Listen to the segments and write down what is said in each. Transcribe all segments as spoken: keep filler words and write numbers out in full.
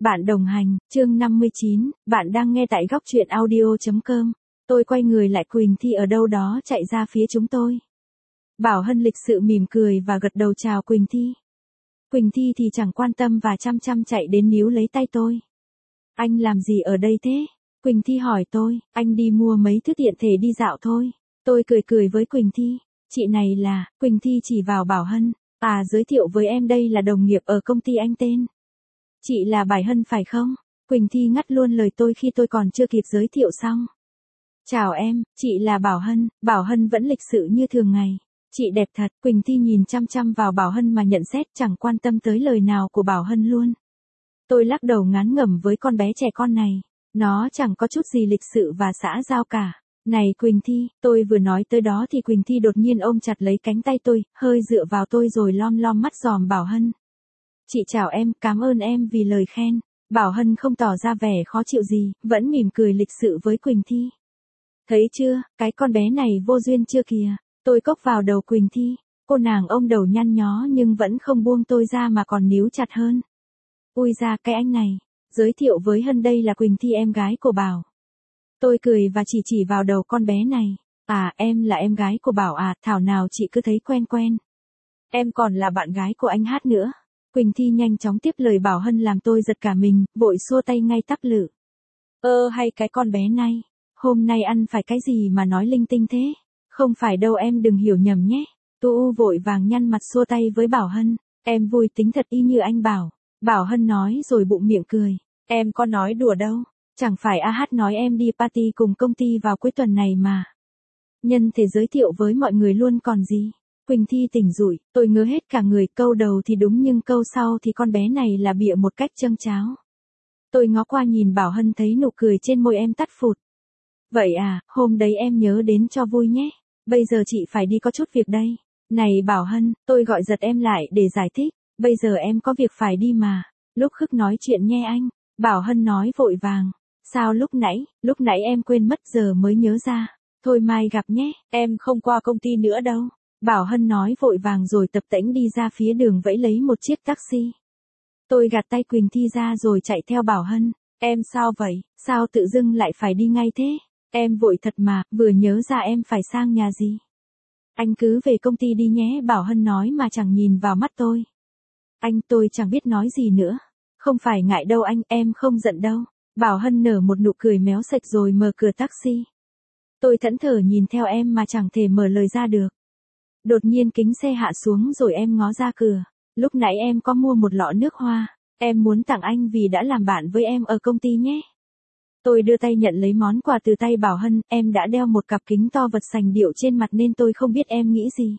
Bạn đồng hành, chương năm mươi chín, bạn đang nghe tại góc truyện audio chấm com. Tôi quay người lại Quỳnh Thi ở đâu đó chạy ra phía chúng tôi. Bảo Hân lịch sự mỉm cười và gật đầu chào Quỳnh Thi. Quỳnh Thi thì chẳng quan tâm và chăm chăm chạy đến níu lấy tay tôi. Anh làm gì ở đây thế? Quỳnh Thi hỏi tôi, anh đi mua mấy thứ tiện thể đi dạo thôi. Tôi cười cười với Quỳnh Thi, chị này là, Quỳnh Thi chỉ vào Bảo Hân, à giới thiệu với em đây là đồng nghiệp ở công ty anh tên. Chị là Bảo Hân phải không? Quỳnh Thi ngắt luôn lời tôi khi tôi còn chưa kịp giới thiệu xong. Chào em, chị là Bảo Hân. Bảo Hân vẫn lịch sự như thường ngày. Chị đẹp thật. Quỳnh Thi nhìn chăm chăm vào Bảo Hân mà nhận xét, chẳng quan tâm tới lời nào của Bảo Hân luôn. Tôi lắc đầu ngán ngẩm với con bé trẻ con này. Nó chẳng có chút gì lịch sự và xã giao cả. Này Quỳnh Thi, tôi vừa nói tới đó thì Quỳnh Thi đột nhiên ôm chặt lấy cánh tay tôi, hơi dựa vào tôi rồi lom lom mắt dòm Bảo Hân. Chị chào em, cảm ơn em vì lời khen. Bảo Hân không tỏ ra vẻ khó chịu gì, vẫn mỉm cười lịch sự với Quỳnh Thi. Thấy chưa, cái con bé này vô duyên chưa kìa. Tôi cốc vào đầu Quỳnh Thi. Cô nàng ôm đầu nhăn nhó nhưng vẫn không buông tôi ra mà còn níu chặt hơn. Ui ra cái anh này. Giới thiệu với Hân đây là Quỳnh Thi em gái của Bảo. Tôi cười và chỉ chỉ vào đầu con bé này. À em là em gái của Bảo à, thảo nào chị cứ thấy quen quen. Em còn là bạn gái của anh Hát nữa. Quỳnh Thi nhanh chóng tiếp lời Bảo Hân làm tôi giật cả mình, vội xua tay ngay tắp lự. Ơ hay cái con bé này, hôm nay ăn phải cái gì mà nói linh tinh thế? Không phải đâu em đừng hiểu nhầm nhé. Tu U vội vàng nhăn mặt xua tay với Bảo Hân. Em vui tính thật y như anh Bảo. Bảo Hân nói rồi bụng miệng cười. Em có nói đùa đâu. Chẳng phải a hát nói em đi party cùng công ty vào cuối tuần này mà. Nhân thể giới thiệu với mọi người luôn còn gì. Quỳnh Thi tỉnh rủi, tôi ngớ hết cả người, câu đầu thì đúng nhưng câu sau thì con bé này là bịa một cách châng cháo. Tôi ngó qua nhìn Bảo Hân thấy nụ cười trên môi em tắt phụt. Vậy à, hôm đấy em nhớ đến cho vui nhé. Bây giờ chị phải đi có chút việc đây. Này Bảo Hân, tôi gọi giật em lại để giải thích. Bây giờ em có việc phải đi mà. Lúc khức nói chuyện nghe anh. Bảo Hân nói vội vàng. Sao lúc nãy, lúc nãy em quên mất giờ mới nhớ ra. Thôi mai gặp nhé, em không qua công ty nữa đâu. Bảo Hân nói vội vàng rồi tập tễnh đi ra phía đường vẫy lấy một chiếc taxi. Tôi gạt tay Quỳnh Thi ra rồi chạy theo Bảo Hân. Em sao vậy, sao tự dưng lại phải đi ngay thế? Em vội thật mà, vừa nhớ ra em phải sang nhà gì. Anh cứ về công ty đi nhé, Bảo Hân nói mà chẳng nhìn vào mắt tôi. Anh tôi chẳng biết nói gì nữa. Không phải ngại đâu anh, em không giận đâu. Bảo Hân nở một nụ cười méo sạch rồi mở cửa taxi. Tôi thẫn thờ nhìn theo em mà chẳng thể mở lời ra được. Đột nhiên kính xe hạ xuống rồi em ngó ra cửa. Lúc nãy em có mua một lọ nước hoa. Em muốn tặng anh vì đã làm bạn với em ở công ty nhé. Tôi đưa tay nhận lấy món quà từ tay Bảo Hân. Em đã đeo một cặp kính to vật sành điệu trên mặt nên tôi không biết em nghĩ gì.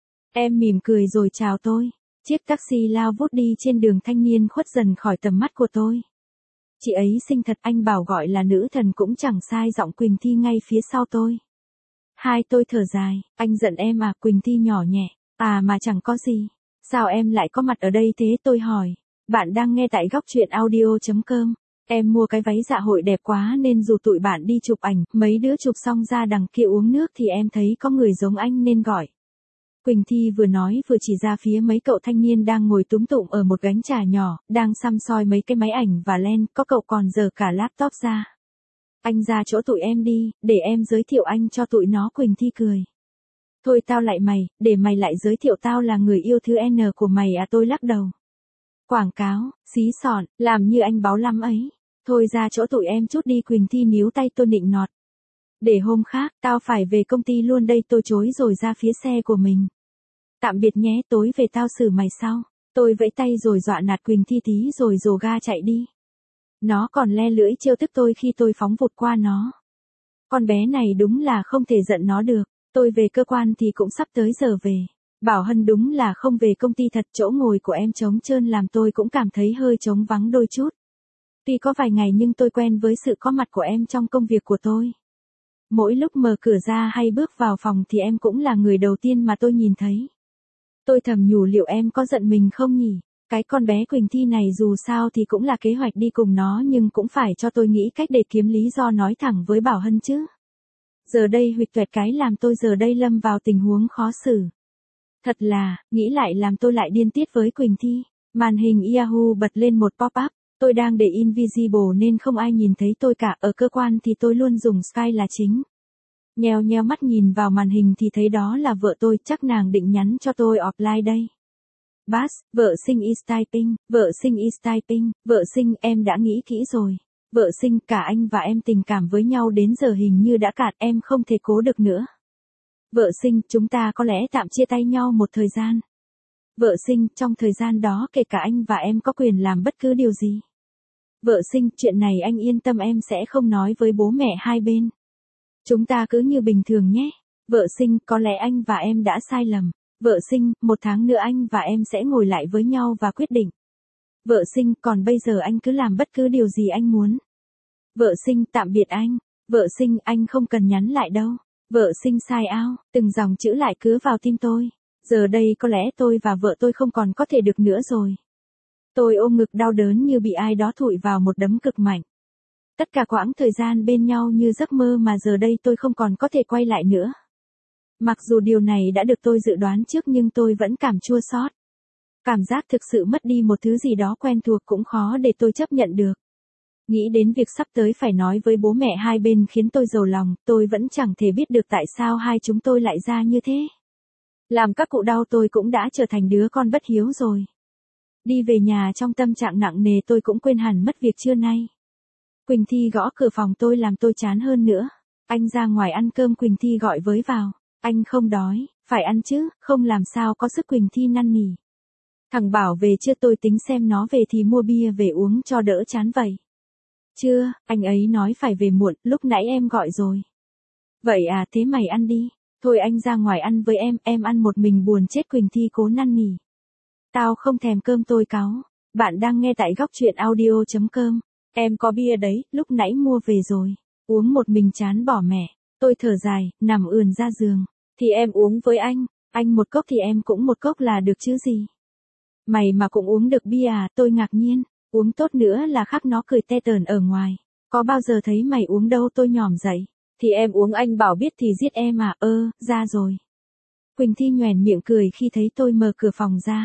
Em mỉm cười rồi chào tôi. Chiếc taxi lao vút đi trên đường, thanh niên khuất dần khỏi tầm mắt của tôi. Chị ấy xinh thật, anh Bảo gọi là nữ thần cũng chẳng sai, giọng Quỳnh Thi ngay phía sau tôi. Hai tôi thở dài, anh giận em à? Quỳnh Thi nhỏ nhẹ, à mà chẳng có gì. Sao em lại có mặt ở đây thế? Tôi hỏi. Bạn đang nghe tại góc truyện audio chấm com. Em mua cái váy dạ hội đẹp quá nên dù tụi bạn đi chụp ảnh, mấy đứa chụp xong ra đằng kia uống nước thì em thấy có người giống anh nên gọi. Quỳnh Thi vừa nói vừa chỉ ra phía mấy cậu thanh niên đang ngồi túm tụm ở một gánh trà nhỏ, đang săm soi mấy cái máy ảnh và len, có cậu còn giở cả laptop ra. Anh ra chỗ tụi em đi, để em giới thiệu anh cho tụi nó. Quỳnh Thi cười. Thôi tao lại mày, để mày lại giới thiệu tao là người yêu thứ N của mày à? Tôi lắc đầu. Quảng cáo, xí xọn, làm như anh báo lắm ấy. Thôi ra chỗ tụi em chút đi. Quỳnh Thi níu tay tôi nịnh nọt. Để hôm khác, tao phải về công ty luôn đây. Tôi chối rồi ra phía xe của mình. Tạm biệt nhé, tối về tao xử mày sau. Tôi vẫy tay rồi dọa nạt Quỳnh Thi tí rồi rồ ga chạy đi. Nó còn le lưỡi trêu tức tôi khi tôi phóng vụt qua nó. Con bé này đúng là không thể giận nó được. Tôi về cơ quan thì cũng sắp tới giờ về. Bảo Hân đúng là không về công ty thật, chỗ ngồi của em trống trơn làm tôi cũng cảm thấy hơi trống vắng đôi chút. Tuy có vài ngày nhưng tôi quen với sự có mặt của em trong công việc của tôi. Mỗi lúc mở cửa ra hay bước vào phòng thì em cũng là người đầu tiên mà tôi nhìn thấy. Tôi thầm nhủ liệu em có giận mình không nhỉ? Cái con bé Quỳnh Thi này dù sao thì cũng là kế hoạch đi cùng nó nhưng cũng phải cho tôi nghĩ cách để kiếm lý do nói thẳng với Bảo Hân chứ. Giờ đây huỵch toẹt cái làm tôi giờ đây lâm vào tình huống khó xử. Thật là, nghĩ lại làm tôi lại điên tiết với Quỳnh Thi. Màn hình Yahoo bật lên một pop-up. Tôi đang để Invisible nên không ai nhìn thấy tôi cả, ở cơ quan thì tôi luôn dùng Skype là chính. Nheo nheo mắt nhìn vào màn hình thì thấy đó là vợ tôi, chắc nàng định nhắn cho tôi offline đây. Bass, vợ xinh is typing, vợ xinh is typing, vợ xinh em đã nghĩ kỹ rồi. Vợ xinh, cả anh và em tình cảm với nhau đến giờ hình như đã cạn, em không thể cố được nữa. Vợ xinh, chúng ta có lẽ tạm chia tay nhau một thời gian. Vợ xinh, trong thời gian đó kể cả anh và em có quyền làm bất cứ điều gì. Vợ xinh, chuyện này anh yên tâm em sẽ không nói với bố mẹ hai bên. Chúng ta cứ như bình thường nhé. Vợ xinh, có lẽ anh và em đã sai lầm. Vợ xinh, một tháng nữa anh và em sẽ ngồi lại với nhau và quyết định. Vợ xinh, còn bây giờ anh cứ làm bất cứ điều gì anh muốn. Vợ xinh, tạm biệt anh. Vợ xinh, anh không cần nhắn lại đâu. Vợ xinh sai ao, từng dòng chữ lại cứ vào tim tôi. Giờ đây có lẽ tôi và vợ tôi không còn có thể được nữa rồi. Tôi ôm ngực đau đớn như bị ai đó thụi vào một đấm cực mạnh. Tất cả quãng thời gian bên nhau như giấc mơ mà giờ đây tôi không còn có thể quay lại nữa. Mặc dù điều này đã được tôi dự đoán trước nhưng tôi vẫn cảm chua xót. Cảm giác thực sự mất đi một thứ gì đó quen thuộc cũng khó để tôi chấp nhận được. Nghĩ đến việc sắp tới phải nói với bố mẹ hai bên khiến tôi rầu lòng, tôi vẫn chẳng thể biết được tại sao hai chúng tôi lại ra như thế. Làm các cụ đau tôi cũng đã trở thành đứa con bất hiếu rồi. Đi về nhà trong tâm trạng nặng nề tôi cũng quên hẳn mất việc trưa nay. Quỳnh Thi gõ cửa phòng tôi làm tôi chán hơn nữa. Anh ra ngoài ăn cơm, Quỳnh Thi gọi với vào. Anh không đói, phải ăn chứ, không làm sao có sức, Quỳnh Thi năn nỉ. Thằng Bảo về chưa, tôi tính xem nó về thì mua bia về uống cho đỡ chán vậy. Chưa, anh ấy nói phải về muộn, lúc nãy em gọi rồi. Vậy à, thế mày ăn đi. Thôi anh ra ngoài ăn với em, em ăn một mình buồn chết, Quỳnh Thi cố năn nỉ. Tao không thèm cơm, tôi cáu. Bạn đang nghe tại góc truyện audio chấm com. Em có bia đấy, lúc nãy mua về rồi. Uống một mình chán bỏ mẹ. Tôi thở dài, nằm ườn ra giường. Thì em uống với anh. Anh một cốc thì em cũng một cốc là được chứ gì. Mày mà cũng uống được bia à, tôi ngạc nhiên. Uống tốt nữa là khác, nó cười te tờn ở ngoài. Có bao giờ thấy mày uống đâu, tôi nhỏm dậy. Thì em uống, anh bảo biết thì giết em à, ơ, ra rồi. Quỳnh Thi nhoẻn miệng cười khi thấy tôi mở cửa phòng ra.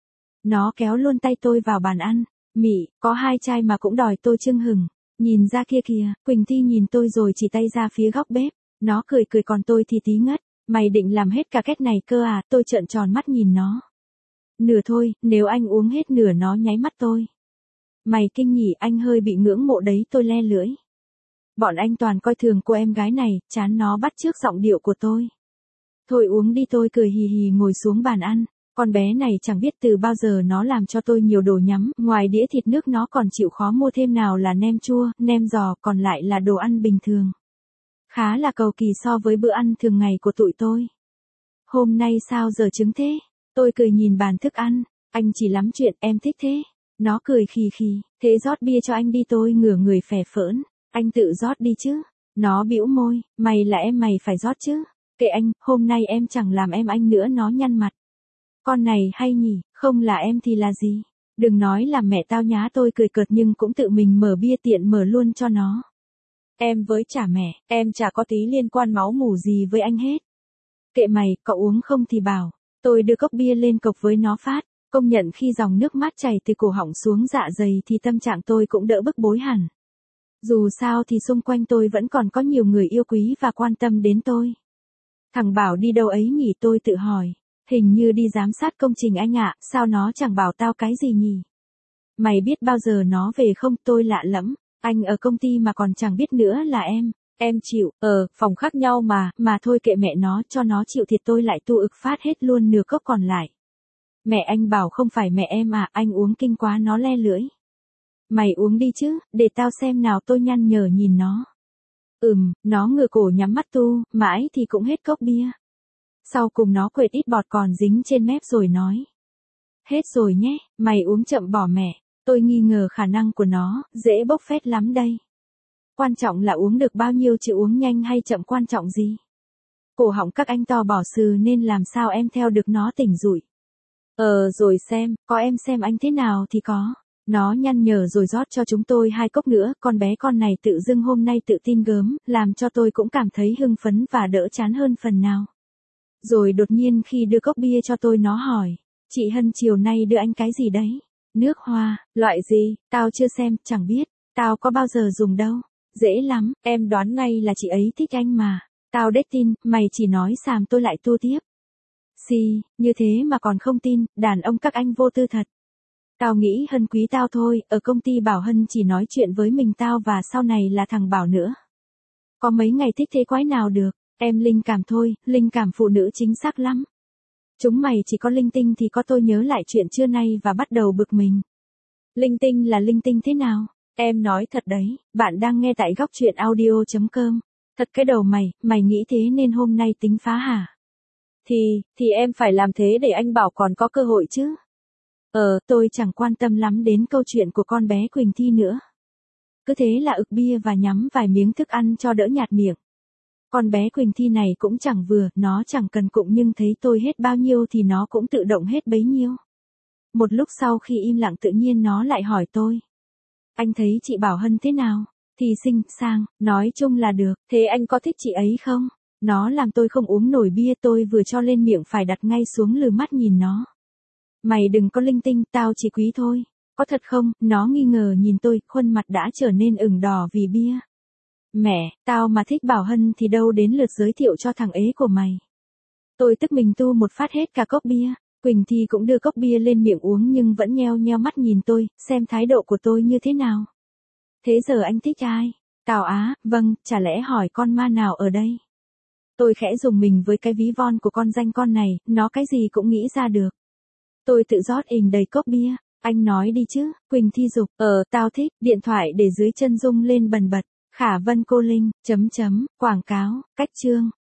Nó kéo luôn tay tôi vào bàn ăn. Mị, có hai chai mà cũng đòi, tôi chưng hửng. Nhìn ra kia kìa, Quỳnh Thi nhìn tôi rồi chỉ tay ra phía góc bếp. Nó cười cười còn tôi thì tí ngất. Mày định làm hết cả két này cơ à, tôi trợn tròn mắt nhìn nó. Nửa thôi, nếu anh uống hết nửa, nó nháy mắt tôi. Mày kinh nhỉ, anh hơi bị ngưỡng mộ đấy, tôi le lưỡi. Bọn anh toàn coi thường cô em gái này, chán nó bắt chước giọng điệu của tôi. Thôi uống đi, tôi cười hì hì ngồi xuống bàn ăn. Con bé này chẳng biết từ bao giờ nó làm cho tôi nhiều đồ nhắm, ngoài đĩa thịt nước nó còn chịu khó mua thêm nào là nem chua, nem giò, còn lại là đồ ăn bình thường. Khá là cầu kỳ so với bữa ăn thường ngày của tụi tôi. Hôm nay sao giờ trứng thế? Tôi cười nhìn bàn thức ăn, anh chỉ lắm chuyện, em thích thế. Nó cười khì khì, thế rót bia cho anh đi, tôi ngửa người phè phỡn. Anh tự rót đi chứ. Nó bĩu môi, mày là em mày phải rót chứ. Kệ anh, hôm nay em chẳng làm em anh nữa, nó nhăn mặt. Con này hay nhỉ, không là em thì là gì? Đừng nói là mẹ tao nhá, tôi cười cợt nhưng cũng tự mình mở bia tiện mở luôn cho nó. Em với chả mẹ, em chả có tí liên quan máu mủ gì với anh hết. Kệ mày, cậu uống không thì bảo. Tôi đưa cốc bia lên cộc với nó phát. Công nhận khi dòng nước mát chảy từ cổ họng xuống dạ dày thì tâm trạng tôi cũng đỡ bức bối hẳn. Dù sao thì xung quanh tôi vẫn còn có nhiều người yêu quý và quan tâm đến tôi. Thằng Bảo đi đâu ấy nhỉ, tôi tự hỏi. Hình như đi giám sát công trình anh ạ, sao nó chẳng bảo tao cái gì nhỉ? Mày biết bao giờ nó về không, tôi lạ lẫm. Anh ở công ty mà còn chẳng biết nữa là em. Em chịu, ờ, phòng khác nhau mà, mà thôi kệ mẹ nó, cho nó chịu thiệt, tôi lại tu ực phát hết luôn nửa cốc còn lại. Mẹ anh bảo không phải mẹ em à, anh uống kinh quá, nó le lưỡi. Mày uống đi chứ, để tao xem nào, tôi nhăn nhở nhìn nó. Ừm, nó ngửa cổ nhắm mắt tu, mãi thì cũng hết cốc bia. Sau cùng nó quệt ít bọt còn dính trên mép rồi nói. Hết rồi nhé, mày uống chậm bỏ mẹ. Tôi nghi ngờ khả năng của nó, dễ bốc phét lắm đây. Quan trọng là uống được bao nhiêu chứ uống nhanh hay chậm quan trọng gì. Cổ họng các anh to bỏ sừ nên làm sao em theo được nó tỉnh rụi. Ờ rồi xem, có em xem anh thế nào thì có. Nó nhăn nhở rồi rót cho chúng tôi hai cốc nữa, con bé con này tự dưng hôm nay tự tin gớm, làm cho tôi cũng cảm thấy hưng phấn và đỡ chán hơn phần nào. Rồi đột nhiên khi đưa cốc bia cho tôi nó hỏi, chị Hân chiều nay đưa anh cái gì đấy? Nước hoa, loại gì, tao chưa xem, chẳng biết, tao có bao giờ dùng đâu. Dễ lắm, em đoán ngay là chị ấy thích anh mà. Tao đếch tin, mày chỉ nói xàm tôi lại tua tiếp. Xì, như thế mà còn không tin, đàn ông các anh vô tư thật. Tao nghĩ Hân quý tao thôi, ở công ty Bảo Hân chỉ nói chuyện với mình tao và sau này là thằng Bảo nữa. Có mấy ngày thích thế quái nào được, em linh cảm thôi, linh cảm phụ nữ chính xác lắm. Chúng mày chỉ có linh tinh thì có tôi nhớ lại chuyện trưa nay và bắt đầu bực mình. Linh tinh là linh tinh thế nào? Em nói thật đấy, bạn đang nghe tại góc truyện audio chấm com. Thật cái đầu mày, mày nghĩ thế nên hôm nay tính phá hả? Thì, thì em phải làm thế để anh Bảo còn có cơ hội chứ. Ờ, tôi chẳng quan tâm lắm đến câu chuyện của con bé Quỳnh Thi nữa. Cứ thế là ực bia và nhắm vài miếng thức ăn cho đỡ nhạt miệng. Con bé Quỳnh Thi này cũng chẳng vừa, nó chẳng cần cụm nhưng thấy tôi hết bao nhiêu thì nó cũng tự động hết bấy nhiêu. Một lúc sau khi im lặng tự nhiên nó lại hỏi tôi. Anh thấy chị Bảo Hân thế nào? Thì xinh, sang, nói chung là được, thế anh có thích chị ấy không? Nó làm tôi không uống nổi bia, tôi vừa cho lên miệng phải đặt ngay xuống lừ mắt nhìn nó. Mày đừng có linh tinh, tao chỉ quý thôi. Có thật không? Nó nghi ngờ nhìn tôi, khuôn mặt đã trở nên ửng đỏ vì bia. Mẹ, tao mà thích Bảo Hân thì đâu đến lượt giới thiệu cho thằng ế của mày. Tôi tức mình tu một phát hết cả cốc bia. Quỳnh Thi cũng đưa cốc bia lên miệng uống nhưng vẫn nheo nheo mắt nhìn tôi, xem thái độ của tôi như thế nào. Thế giờ anh thích ai? Tào Á, vâng, chả lẽ hỏi con ma nào ở đây? Tôi khẽ dùng mình với cái ví von của con danh con này, nó cái gì cũng nghĩ ra được. Tôi tự rót ình đầy cốc bia, anh nói đi chứ, Quỳnh Thi giục, ờ, tao thích, điện thoại để dưới chân rung lên bần bật, Khả Vân cô Linh, chấm chấm, quảng cáo, cách chương.